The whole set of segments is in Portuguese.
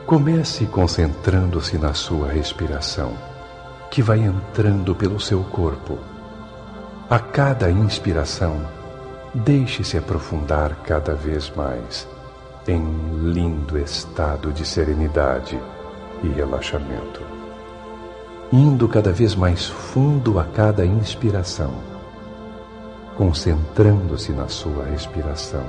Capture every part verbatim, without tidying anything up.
Comece concentrando-se na sua respiração, que vai entrando pelo seu corpo. A cada inspiração, deixe-se aprofundar cada vez mais em um lindo estado de serenidade e relaxamento, indo cada vez mais fundo a cada inspiração, concentrando-se na sua respiração.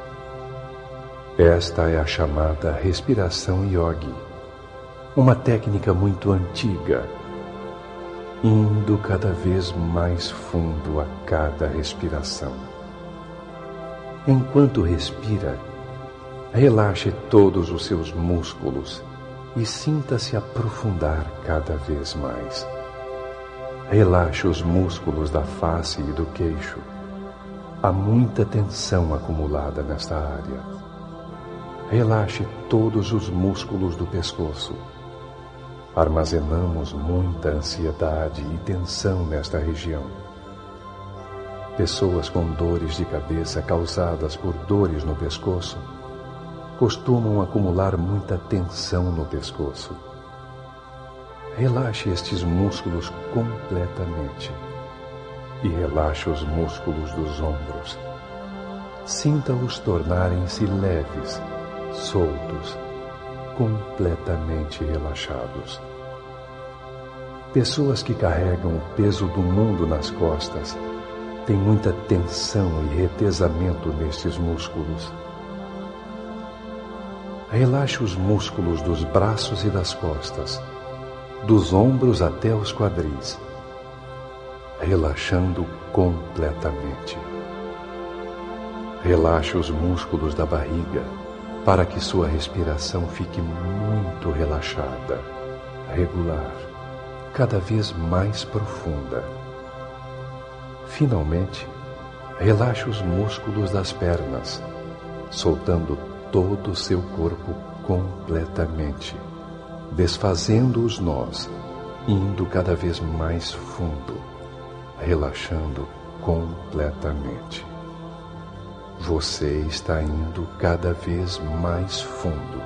Esta é a chamada respiração yogi, uma técnica muito antiga, indo cada vez mais fundo a cada respiração. Enquanto respira, relaxe todos os seus músculos e sinta-se aprofundar cada vez mais. Relaxe os músculos da face e do queixo. Há muita tensão acumulada nesta área. Relaxe todos os músculos do pescoço. Armazenamos muita ansiedade e tensão nesta região. Pessoas com dores de cabeça causadas por dores no pescoço costumam acumular muita tensão no pescoço. Relaxe estes músculos completamente e relaxe os músculos dos ombros. Sinta-os tornarem-se leves, soltos, completamente relaxados. Pessoas que carregam o peso do mundo nas costas têm muita tensão e retesamento nestes músculos. Relaxe os músculos dos braços e das costas, dos ombros até os quadris, relaxando completamente. Relaxe os músculos da barriga para que sua respiração fique muito relaxada, regular, cada vez mais profunda. Finalmente, relaxe os músculos das pernas, soltando todo o seu corpo completamente, desfazendo os nós, indo cada vez mais fundo, relaxando completamente. Você está indo cada vez mais fundo.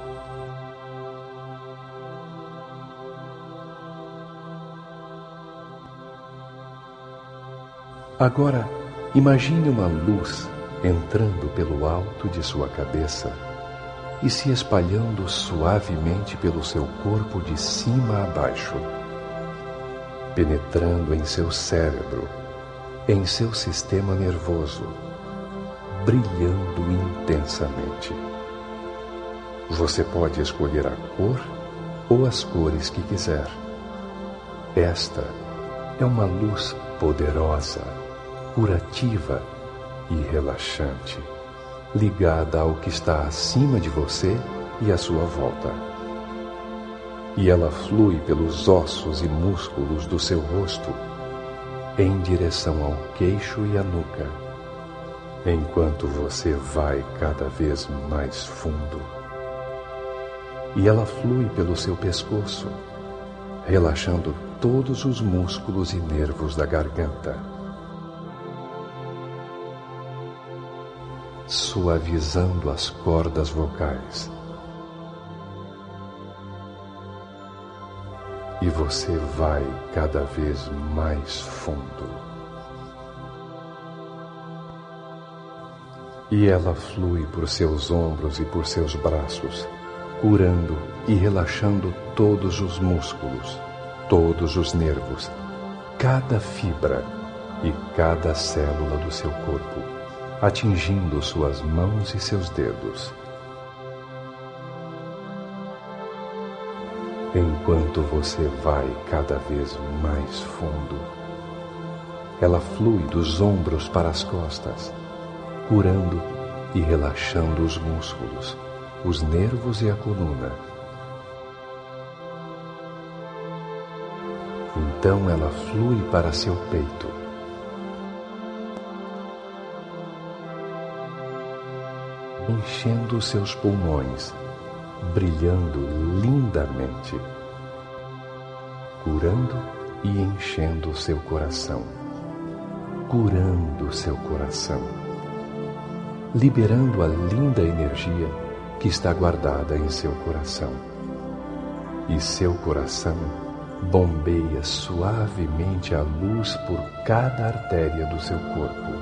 Agora, imagine uma luz entrando pelo alto de sua cabeça e se espalhando suavemente pelo seu corpo de cima a baixo, penetrando em seu cérebro, em seu sistema nervoso, brilhando intensamente. Você pode escolher a cor ou as cores que quiser. Esta é uma luz poderosa, curativa e relaxante, ligada ao que está acima de você e à sua volta. E ela flui pelos ossos e músculos do seu rosto, em direção ao queixo e à nuca, enquanto você vai cada vez mais fundo. E ela flui pelo seu pescoço, relaxando todos os músculos e nervos da garganta, suavizando as cordas vocais. E você vai cada vez mais fundo. E ela flui por seus ombros e por seus braços, curando e relaxando todos os músculos, todos os nervos, cada fibra e cada célula do seu corpo, atingindo suas mãos e seus dedos. Enquanto você vai cada vez mais fundo, ela flui dos ombros para as costas, curando e relaxando os músculos, os nervos e a coluna. Então ela flui para seu peito, enchendo seus pulmões, brilhando lindamente, curando e enchendo seu coração, curando seu coração, liberando a linda energia que está guardada em seu coração. E seu coração bombeia suavemente a luz por cada artéria do seu corpo,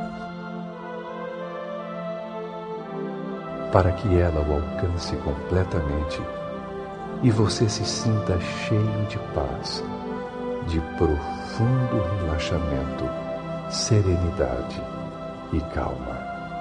para que ela o alcance completamente e você se sinta cheio de paz, de profundo relaxamento, serenidade e calma.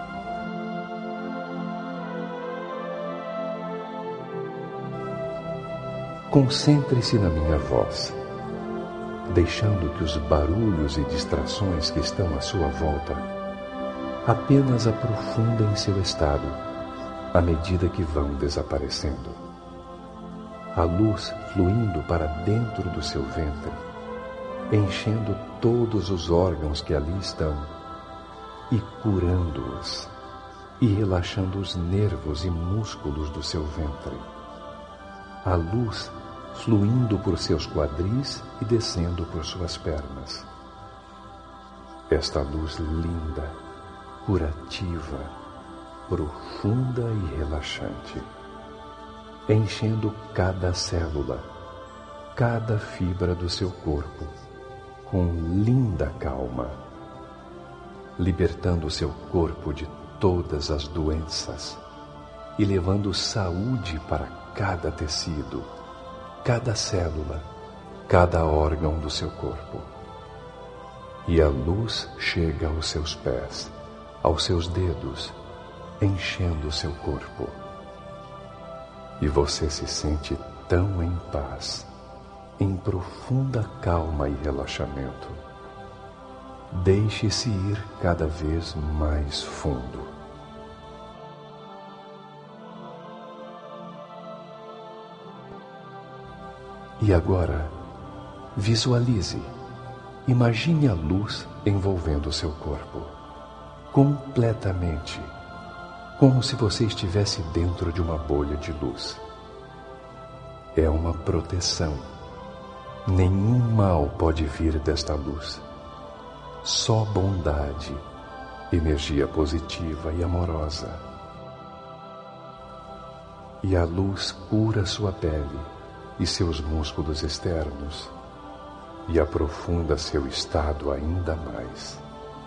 Concentre-se na minha voz, deixando que os barulhos e distrações que estão à sua volta apenas aprofundem seu estado à medida que vão desaparecendo. A luz fluindo para dentro do seu ventre, enchendo todos os órgãos que ali estão e curando-os e relaxando os nervos e músculos do seu ventre. A luz fluindo por seus quadris e descendo por suas pernas. Esta luz linda, curativa, profunda e relaxante, enchendo cada célula, cada fibra do seu corpo com linda calma, libertando o seu corpo de todas as doenças e levando saúde para cada tecido, cada célula, cada órgão do seu corpo. E a luz chega aos seus pés, aos seus dedos, enchendo o seu corpo. E você se sente tão em paz, em profunda calma e relaxamento. Deixe-se ir cada vez mais fundo. E agora, visualize, imagine a luz envolvendo o seu corpo, completamente, como se você estivesse dentro de uma bolha de luz. É uma proteção. Nenhum mal pode vir desta luz. Só bondade, energia positiva e amorosa. E a luz cura sua pele e seus músculos externos e aprofunda seu estado ainda mais.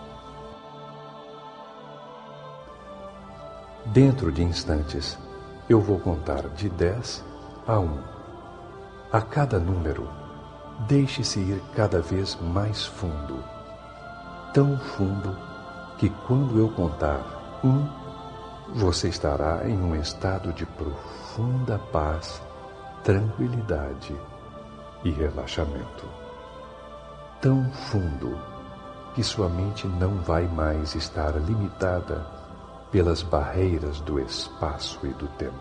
Dentro de instantes, eu vou contar de dez a um. A cada número, deixe-se ir cada vez mais fundo, tão fundo que quando eu contar um, você estará em um estado de profunda paz, tranquilidade e relaxamento. Tão fundo que sua mente não vai mais estar limitada pelas barreiras do espaço e do tempo.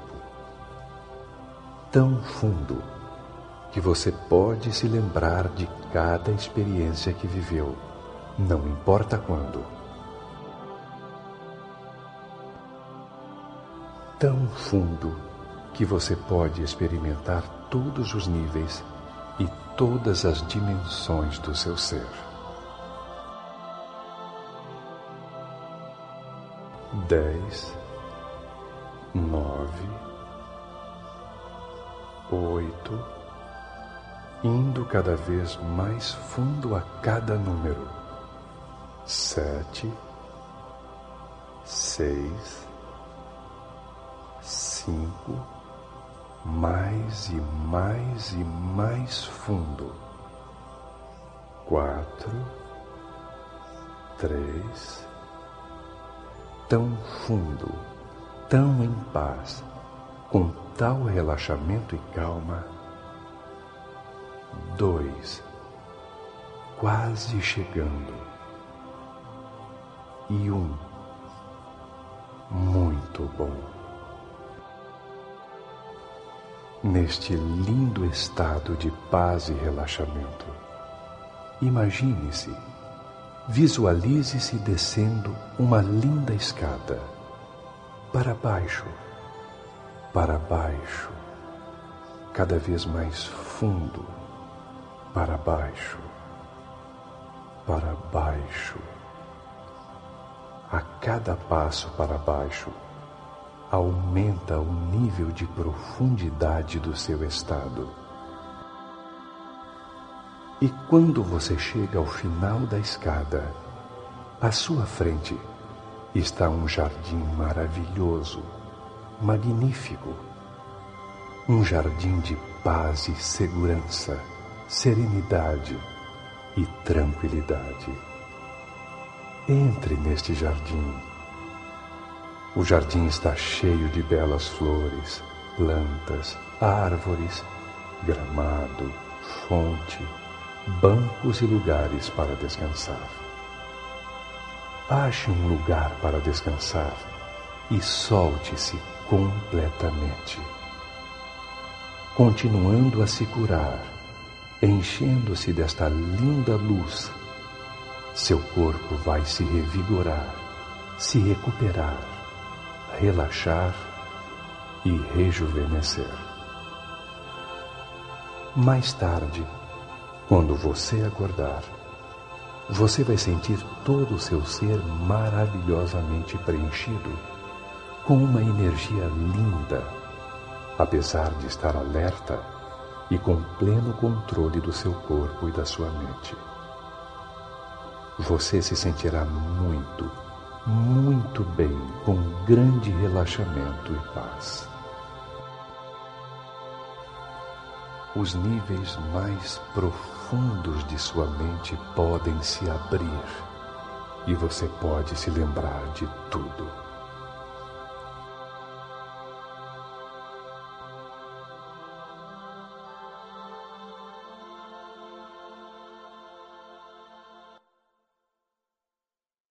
Tão fundo que você pode se lembrar de cada experiência que viveu, não importa quando. Tão fundo que você pode experimentar todos os níveis e todas as dimensões do seu ser. Dez, nove, oito, indo cada vez mais fundo a cada número. Sete, seis, cinco, mais e mais e mais fundo. Quatro, três, tão fundo, tão em paz, com tal relaxamento e calma. Dois, quase chegando. E um, muito bom. Neste lindo estado de paz e relaxamento, imagine-se, visualize-se descendo uma linda escada, para baixo, para baixo, cada vez mais fundo, para baixo, para baixo. A cada passo para baixo, aumenta o nível de profundidade do seu estado. E quando você chega ao final da escada, à sua frente está um jardim maravilhoso, magnífico. Um jardim de paz e segurança, serenidade e tranquilidade. Entre neste jardim. O jardim está cheio de belas flores, plantas, árvores, gramado, fonte, bancos e lugares para descansar. Ache um lugar para descansar e solte-se completamente, continuando a se curar, enchendo-se desta linda luz. Seu corpo vai se revigorar, se recuperar, relaxar e rejuvenescer. Mais tarde, quando você acordar, você vai sentir todo o seu ser maravilhosamente preenchido, com uma energia linda, apesar de estar alerta e com pleno controle do seu corpo e da sua mente. Você se sentirá muito, muito bem, com grande relaxamento e paz. Os níveis mais profundos de sua mente podem se abrir e você pode se lembrar de tudo.